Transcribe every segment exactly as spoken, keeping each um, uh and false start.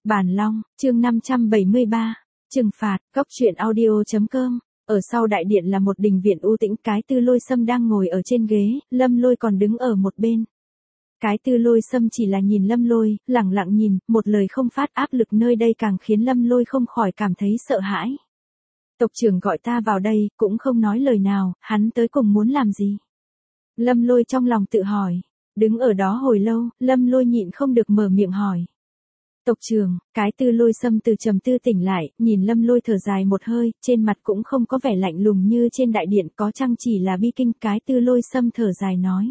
Bản Long, chương năm trăm bảy mươi ba, trừng phạt, góc truyện audio.com. Ở sau đại điện là một đình viện u tĩnh, cái Tư Lôi Sâm đang ngồi ở trên ghế, Lâm Lôi còn đứng ở một bên. Cái Tư Lôi Sâm chỉ là nhìn Lâm Lôi, lẳng lặng nhìn, một lời không phát, áp lực nơi đây càng khiến Lâm Lôi không khỏi cảm thấy sợ hãi. Tộc trưởng gọi ta vào đây, cũng không nói lời nào, hắn tới cùng muốn làm gì? Lâm Lôi trong lòng tự hỏi. Đứng ở đó hồi lâu, Lâm Lôi nhịn không được mở miệng hỏi. Tộc trưởng, cái Tư Lôi Sâm từ trầm tư tỉnh lại, nhìn Lâm Lôi thở dài một hơi, trên mặt cũng không có vẻ lạnh lùng như trên đại điện, có chăng chỉ là bi kinh. Cái Tư Lôi Sâm thở dài nói.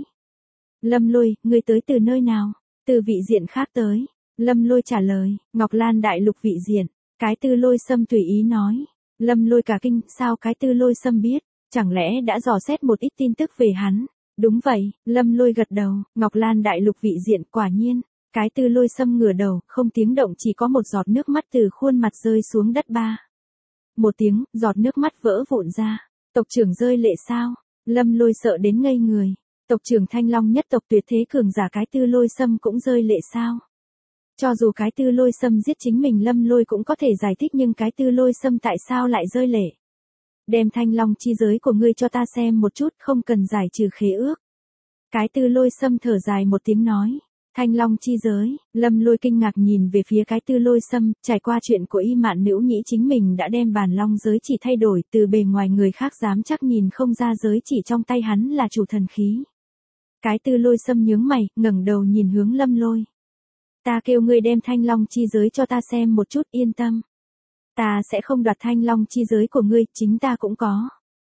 Lâm Lôi, ngươi tới từ nơi nào? Từ vị diện khác tới. Lâm Lôi trả lời, Ngọc Lan đại lục vị diện. Cái Tư Lôi Sâm tùy ý nói. Lâm Lôi cả kinh, sao cái Tư Lôi Sâm biết? Chẳng lẽ đã dò xét một ít tin tức về hắn? Đúng vậy, Lâm Lôi gật đầu, Ngọc Lan đại lục vị diện, quả nhiên. Cái Tư Lôi Sâm ngửa đầu, không tiếng động, chỉ có một giọt nước mắt từ khuôn mặt rơi xuống đất ba. Một tiếng, giọt nước mắt vỡ vụn ra. Tộc trưởng rơi lệ sao? Lâm Lôi sợ đến ngây người. Tộc trưởng Thanh Long nhất tộc tuyệt thế cường giả cái Tư Lôi Sâm cũng rơi lệ sao? Cho dù cái Tư Lôi Sâm giết chính mình, Lâm Lôi cũng có thể giải thích, nhưng cái Tư Lôi Sâm tại sao lại rơi lệ? Đem Thanh Long chi giới của ngươi cho ta xem một chút, không cần giải trừ khế ước. Cái Tư Lôi Sâm thở dài một tiếng nói. Thanh Long chi giới, Lâm Lôi kinh ngạc nhìn về phía cái Tư Lôi Sâm, trải qua chuyện của Y Mạn Nữu Nhĩ chính mình đã đem bản long giới chỉ thay đổi, từ bề ngoài người khác dám chắc nhìn không ra giới chỉ trong tay hắn là chủ thần khí. Cái Tư Lôi Sâm nhướng mày, ngẩng đầu nhìn hướng Lâm Lôi. Ta kêu ngươi đem Thanh Long chi giới cho ta xem một chút, yên tâm. Ta sẽ không đoạt Thanh Long chi giới của ngươi, chính ta cũng có.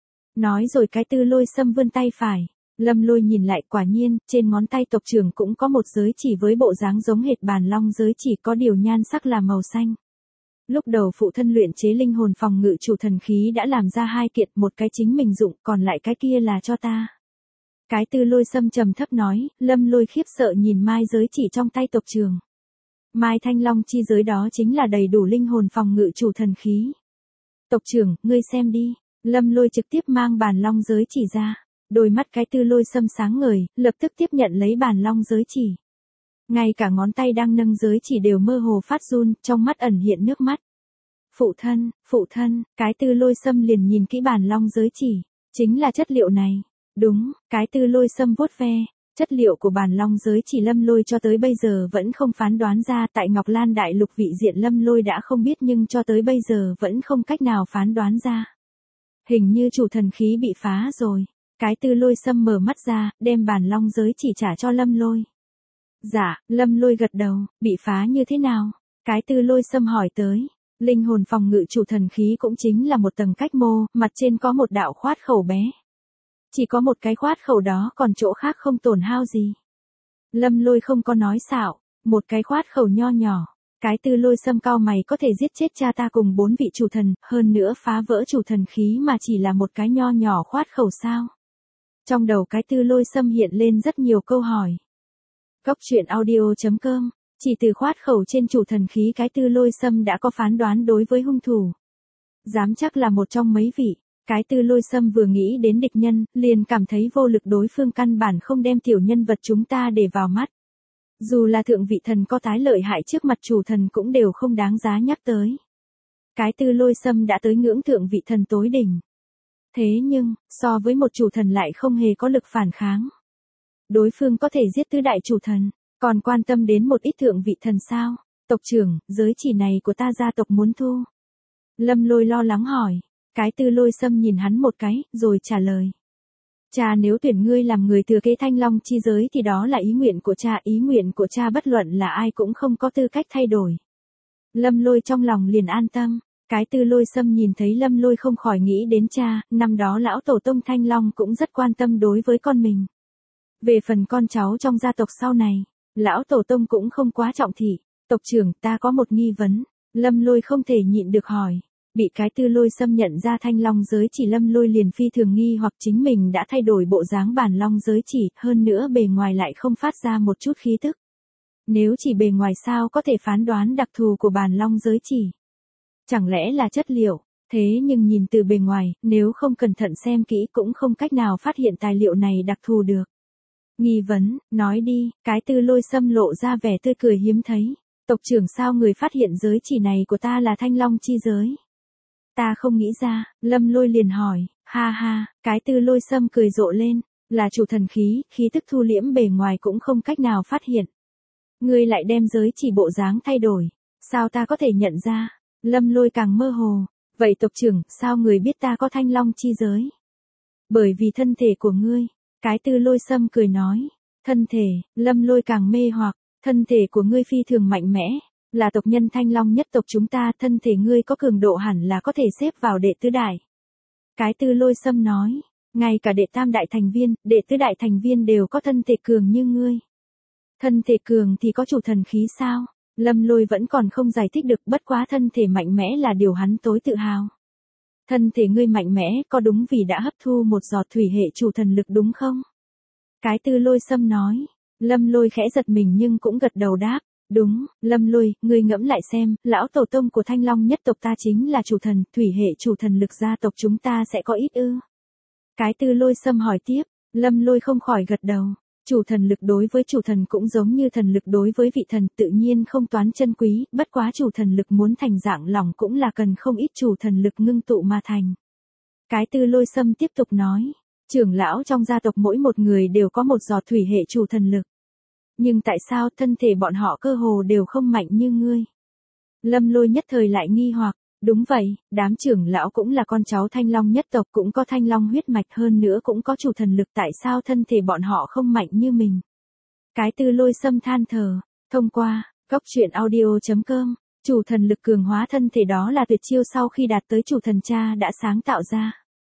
Nói rồi cái Tư Lôi Sâm vươn tay phải. Lâm Lôi nhìn lại, quả nhiên, trên ngón tay tộc trưởng cũng có một giới chỉ với bộ dáng giống hệt bản long giới chỉ, có điều nhan sắc là màu xanh. Lúc đầu phụ thân luyện chế linh hồn phòng ngự chủ thần khí đã làm ra hai kiện, một cái chính mình dụng, còn lại cái kia là cho ta. Cái Tư Lôi Sâm trầm thấp nói. Lâm Lôi khiếp sợ nhìn mai giới chỉ trong tay tộc trưởng. Mai Thanh Long chi giới đó chính là đầy đủ linh hồn phòng ngự chủ thần khí. Tộc trưởng, ngươi xem đi. Lâm Lôi trực tiếp mang bản long giới chỉ ra. Đôi mắt cái Tư Lôi Sâm sáng ngời, lập tức tiếp nhận lấy bản long giới chỉ. Ngay cả ngón tay đang nâng giới chỉ đều mơ hồ phát run, trong mắt ẩn hiện nước mắt. Phụ thân, phụ thân, cái Tư Lôi Sâm liền nhìn kỹ bản long giới chỉ. Chính là chất liệu này. Đúng, cái Tư Lôi Sâm vuốt ve. Chất liệu của bản long giới chỉ Lâm Lôi cho tới bây giờ vẫn không phán đoán ra, tại Ngọc Lan đại lục vị diện Lâm Lôi đã không biết, nhưng cho tới bây giờ vẫn không cách nào phán đoán ra. Hình như chủ thần khí bị phá rồi. Cái Tư Lôi Sâm mở mắt ra, đem bản long giới chỉ trả cho Lâm Lôi. Dạ, Lâm Lôi gật đầu, bị phá như thế nào? Cái Tư Lôi Sâm hỏi tới. Linh hồn phòng ngự chủ thần khí cũng chính là một tầng cách mô, mặt trên có một đạo khoát khẩu bé. Chỉ có một cái khoát khẩu đó, còn chỗ khác không tổn hao gì. Lâm Lôi không có nói xạo, một cái khoát khẩu nho nhỏ. Cái Tư Lôi Sâm cau mày, có thể giết chết cha ta cùng bốn vị chủ thần, hơn nữa phá vỡ chủ thần khí mà chỉ là một cái nho nhỏ khoát khẩu sao? Trong đầu cái Tư Lôi Sâm hiện lên rất nhiều câu hỏi. Góc truyện audio.com, chỉ từ khoát khẩu trên chủ thần khí cái Tư Lôi Sâm đã có phán đoán đối với hung thủ. Dám chắc là một trong mấy vị. Cái Tư Lôi Sâm vừa nghĩ đến địch nhân, liền cảm thấy vô lực, đối phương căn bản không đem tiểu nhân vật chúng ta để vào mắt. Dù là thượng vị thần có tái lợi hại trước mặt chủ thần cũng đều không đáng giá nhắc tới. Cái Tư Lôi Sâm đã tới ngưỡng thượng vị thần tối đỉnh. Thế nhưng, so với một chủ thần lại không hề có lực phản kháng. Đối phương có thể giết tứ đại chủ thần, còn quan tâm đến một ít thượng vị thần sao? Tộc trưởng, giới chỉ này của ta gia tộc muốn thu. Lâm Lôi lo lắng hỏi. Cái Tư Lôi Sâm nhìn hắn một cái, rồi trả lời. Cha nếu tuyển ngươi làm người thừa kế Thanh Long chi giới thì đó là ý nguyện của cha, ý nguyện của cha bất luận là ai cũng không có tư cách thay đổi. Lâm Lôi trong lòng liền an tâm. Cái Tư Lôi Sâm nhìn thấy Lâm Lôi không khỏi nghĩ đến cha, năm đó lão tổ tông Thanh Long cũng rất quan tâm đối với con mình. Về phần con cháu trong gia tộc sau này, lão tổ tông cũng không quá trọng thị. Tộc trưởng, ta có một nghi vấn. Lâm Lôi không thể nhịn được hỏi. Bị cái Tư Lôi Sâm nhận ra Thanh Long giới chỉ, Lâm Lôi liền phi thường nghi hoặc chính mình đã thay đổi bộ dáng bản long giới chỉ, hơn nữa bề ngoài lại không phát ra một chút khí tức. Nếu chỉ bề ngoài sao có thể phán đoán đặc thù của bản long giới chỉ? Chẳng lẽ là chất liệu? Thế nhưng nhìn từ bề ngoài, nếu không cẩn thận xem kỹ cũng không cách nào phát hiện tài liệu này đặc thù được. Nghi vấn, nói đi, cái Tư Lôi Sâm lộ ra vẻ tươi cười hiếm thấy. Tộc trưởng sao người phát hiện giới chỉ này của ta là thanh long chi giới? Ta không nghĩ ra, Lâm Lôi liền hỏi, ha ha, cái Tư Lôi Sâm cười rộ lên, là chủ thần khí, khí tức thu liễm bề ngoài cũng không cách nào phát hiện. Ngươi lại đem giới chỉ bộ dáng thay đổi, sao ta có thể nhận ra? Lâm Lôi càng mơ hồ, vậy tộc trưởng, sao người biết ta có thanh long chi giới? Bởi vì thân thể của ngươi, cái Tư Lôi Sâm cười nói, thân thể, Lâm Lôi càng mê hoặc, thân thể của ngươi phi thường mạnh mẽ, là tộc nhân thanh long nhất tộc chúng ta, thân thể ngươi có cường độ hẳn là có thể xếp vào đệ tứ đại. Cái Tư Lôi Sâm nói, ngay cả đệ tam đại thành viên, đệ tứ đại thành viên đều có thân thể cường như ngươi. Thân thể cường thì có chủ thần khí sao? Lâm Lôi vẫn còn không giải thích được, bất quá thân thể mạnh mẽ là điều hắn tối tự hào. Thân thể ngươi mạnh mẽ có đúng vì đã hấp thu một giọt thủy hệ chủ thần lực đúng không? Cái Tư Lôi Sâm nói. Lâm Lôi khẽ giật mình nhưng cũng gật đầu đáp. Đúng, Lâm Lôi, ngươi ngẫm lại xem, lão tổ tông của thanh long nhất tộc ta chính là chủ thần, thủy hệ chủ thần lực gia tộc chúng ta sẽ có ít ư? Cái Tư Lôi Sâm hỏi tiếp, Lâm Lôi không khỏi gật đầu. Chủ thần lực đối với chủ thần cũng giống như thần lực đối với vị thần, tự nhiên không toán chân quý, bất quá chủ thần lực muốn thành dạng lỏng cũng là cần không ít chủ thần lực ngưng tụ mà thành. Cái Tư Lôi Sâm tiếp tục nói, trưởng lão trong gia tộc mỗi một người đều có một giọt thủy hệ chủ thần lực. Nhưng tại sao thân thể bọn họ cơ hồ đều không mạnh như ngươi? Lâm Lôi nhất thời lại nghi hoặc, đúng vậy, đám trưởng lão cũng là con cháu thanh long nhất tộc, cũng có thanh long huyết mạch, hơn nữa cũng có chủ thần lực, tại sao thân thể bọn họ không mạnh như mình? Cái Tư Lôi Sâm than thở, thông qua, cốc truyện audio chấm com, chủ thần lực cường hóa thân thể đó là tuyệt chiêu sau khi đạt tới chủ thần cha đã sáng tạo ra.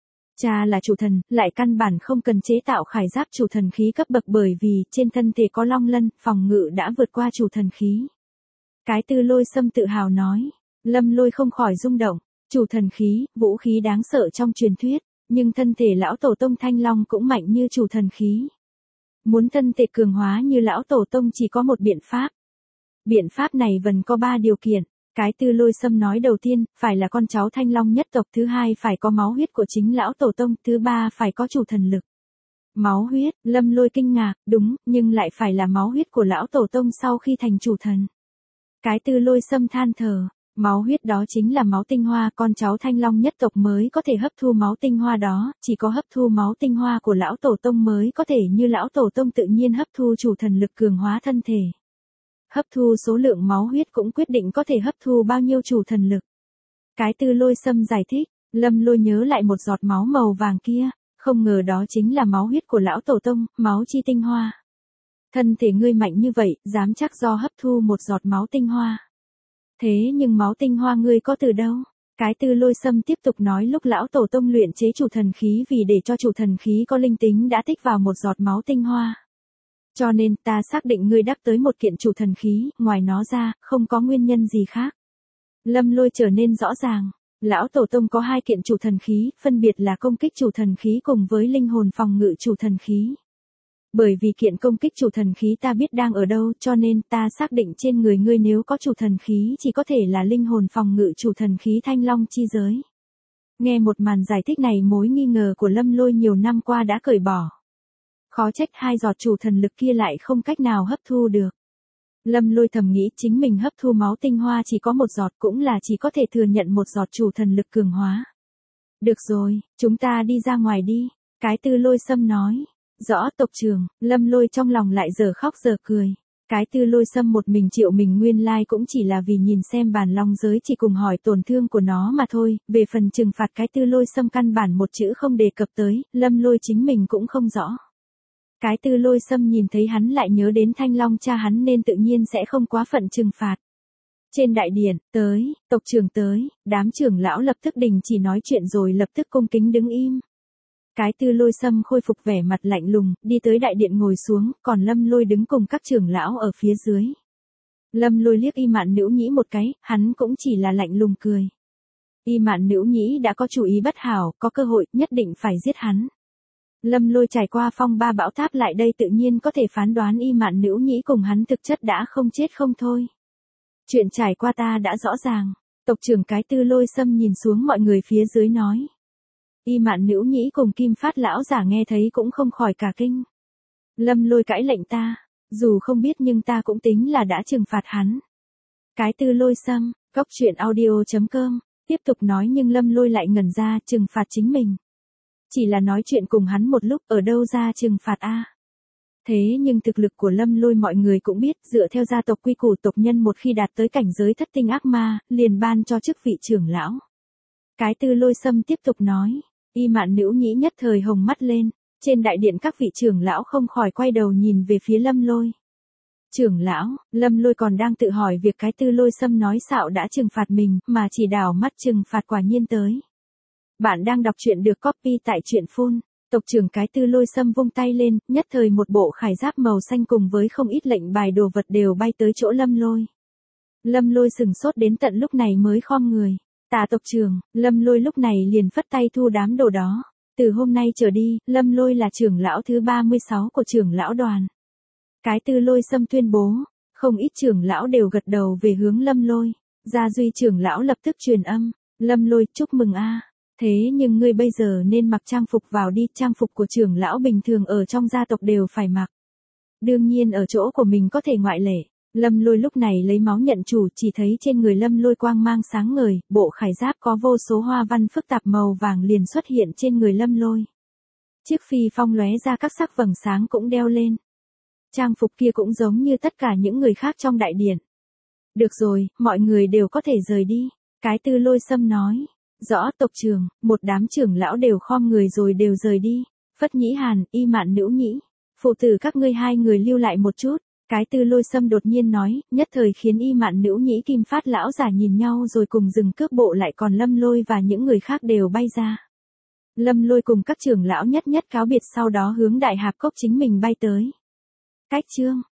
Cha là chủ thần, lại căn bản không cần chế tạo khải giáp chủ thần khí cấp bậc bởi vì trên thân thể có long lân, phòng ngự đã vượt qua chủ thần khí. Cái Tư Lôi Sâm tự hào nói, Lâm Lôi không khỏi rung động, chủ thần khí, vũ khí đáng sợ trong truyền thuyết, nhưng thân thể lão tổ tông thanh long cũng mạnh như chủ thần khí. Muốn thân thể cường hóa như lão tổ tông chỉ có một biện pháp. Biện pháp này vẫn có ba điều kiện. Cái Tư Lôi Sâm nói đầu tiên, phải là con cháu thanh long nhất tộc, thứ hai phải có máu huyết của chính lão tổ tông, thứ ba phải có chủ thần lực. Máu huyết, Lâm Lôi kinh ngạc, đúng, nhưng lại phải là máu huyết của lão tổ tông sau khi thành chủ thần. Cái Tư Lôi Sâm than thở, máu huyết đó chính là máu tinh hoa, con cháu thanh long nhất tộc mới có thể hấp thu máu tinh hoa đó, chỉ có hấp thu máu tinh hoa của lão tổ tông mới có thể như lão tổ tông tự nhiên hấp thu chủ thần lực cường hóa thân thể. Hấp thu số lượng máu huyết cũng quyết định có thể hấp thu bao nhiêu chủ thần lực. Cái Tư Lôi Sâm giải thích, Lâm Lôi nhớ lại một giọt máu màu vàng kia, không ngờ đó chính là máu huyết của lão tổ tông, máu chi tinh hoa. Thân thể ngươi mạnh như vậy, dám chắc do hấp thu một giọt máu tinh hoa. Thế nhưng máu tinh hoa ngươi có từ đâu? Cái Tư Lôi Sâm tiếp tục nói, lúc lão tổ tông luyện chế chủ thần khí vì để cho chủ thần khí có linh tính đã tích vào một giọt máu tinh hoa. Cho nên ta xác định ngươi đắc tới một kiện chủ thần khí, ngoài nó ra, không có nguyên nhân gì khác. Lâm Lôi trở nên rõ ràng, lão tổ tông có hai kiện chủ thần khí, phân biệt là công kích chủ thần khí cùng với linh hồn phòng ngự chủ thần khí. Bởi vì kiện công kích chủ thần khí ta biết đang ở đâu, cho nên ta xác định trên người ngươi nếu có chủ thần khí chỉ có thể là linh hồn phòng ngự chủ thần khí thanh long chi giới. Nghe một màn giải thích này, mối nghi ngờ của Lâm Lôi nhiều năm qua đã cởi bỏ. Khó trách hai giọt chủ thần lực kia lại không cách nào hấp thu được. Lâm Lôi thầm nghĩ chính mình hấp thu máu tinh hoa chỉ có một giọt, cũng là chỉ có thể thừa nhận một giọt chủ thần lực cường hóa. Được rồi, chúng ta đi ra ngoài đi. Cái Tư Lôi Sâm nói. Rõ tộc trưởng, Lâm Lôi trong lòng lại giờ khóc giờ cười. Cái Tư Lôi Sâm một mình triệu mình nguyên lai cũng chỉ là vì nhìn xem bản long giới chỉ cùng hỏi tổn thương của nó mà thôi, về phần trừng phạt cái Tư Lôi Sâm căn bản một chữ không đề cập tới, Lâm Lôi chính mình cũng không rõ. Cái Tư Lôi Sâm nhìn thấy hắn lại nhớ đến thanh long cha hắn nên tự nhiên sẽ không quá phận trừng phạt. Trên đại điện, tới, tộc trưởng tới, đám trưởng lão lập tức đình chỉ nói chuyện rồi lập tức cung kính đứng im. Cái Tư Lôi Sâm khôi phục vẻ mặt lạnh lùng, đi tới đại điện ngồi xuống, còn Lâm Lôi đứng cùng các trưởng lão ở phía dưới. Lâm Lôi liếc Y Mạn Nữu Nhĩ một cái, hắn cũng chỉ là lạnh lùng cười. Y Mạn Nữu Nhĩ đã có chủ ý bất hảo, có cơ hội, nhất định phải giết hắn. Lâm Lôi trải qua phong ba bão táp lại đây tự nhiên có thể phán đoán Y Mạn Nữu Nhĩ cùng hắn thực chất đã không chết không thôi. Chuyện trải qua ta đã rõ ràng. Tộc trưởng cái Tư Lôi Sâm nhìn xuống mọi người phía dưới nói. Y Mạn Nữu Nhĩ cùng Kim Phát lão giả nghe thấy cũng không khỏi cả kinh. Lâm Lôi cãi lệnh ta, dù không biết nhưng ta cũng tính là đã trừng phạt hắn. Cái Tư Lôi Sâm, Cốc Truyện Audio chấm com, tiếp tục nói nhưng Lâm Lôi lại ngẩn ra trừng phạt chính mình. Chỉ là nói chuyện cùng hắn một lúc ở đâu ra trừng phạt a? Thế nhưng thực lực của Lâm Lôi mọi người cũng biết, dựa theo gia tộc quy củ tộc nhân một khi đạt tới cảnh giới thất tinh ác ma, liền ban cho chức vị trưởng lão. Cái Tư Lôi Sâm tiếp tục nói, Y Mạn Nữu Nhĩ nhất thời hồng mắt lên, trên đại điện các vị trưởng lão không khỏi quay đầu nhìn về phía Lâm Lôi. Trưởng lão, Lâm Lôi còn đang tự hỏi việc cái Tư Lôi Sâm nói xạo đã trừng phạt mình, mà chỉ đảo mắt trừng phạt quả nhiên tới. Bạn đang đọc truyện được copy tại truyện phun. Tộc trưởng cái Tư Lôi Sâm vung tay lên, nhất thời một bộ khải giáp màu xanh cùng với không ít lệnh bài đồ vật đều bay tới chỗ Lâm Lôi. Lâm Lôi sừng sốt đến tận lúc này mới khom người. Tạ tộc trưởng, Lâm Lôi lúc này liền phất tay thu đám đồ đó. Từ hôm nay trở đi, Lâm Lôi là trưởng lão thứ ba mươi sáu của trưởng lão đoàn. Cái Tư Lôi Sâm tuyên bố, không ít trưởng lão đều gật đầu về hướng Lâm Lôi. Gia Duy trưởng lão lập tức truyền âm, Lâm Lôi chúc mừng a. Thế nhưng ngươi bây giờ nên mặc trang phục vào đi, trang phục của trưởng lão bình thường ở trong gia tộc đều phải mặc. Đương nhiên ở chỗ của mình có thể ngoại lệ. Lâm Lôi lúc này lấy máu nhận chủ, chỉ thấy trên người Lâm Lôi quang mang sáng ngời, bộ khải giáp có vô số hoa văn phức tạp màu vàng liền xuất hiện trên người Lâm Lôi. Chiếc phi phong lóe ra các sắc vầng sáng cũng đeo lên. Trang phục kia cũng giống như tất cả những người khác trong đại điện. Được rồi, mọi người đều có thể rời đi. Cái Tư Lôi Sâm nói. Rõ tộc trưởng, một đám trưởng lão đều khom người rồi đều rời đi. Phất Nhĩ Hàn, Y Mạn Nữu Nhĩ, phụ tử các ngươi hai người lưu lại một chút. Cái Tư Lôi Sâm đột nhiên nói, nhất thời khiến Y Mạn Nữu Nhĩ Kim Phát lão giả nhìn nhau rồi cùng dừng cước bộ lại, còn Lâm Lôi và những người khác đều bay ra. Lâm Lôi cùng các trưởng lão nhất nhất cáo biệt, sau đó hướng Đại Hạp Cốc chính mình bay tới. Cách chương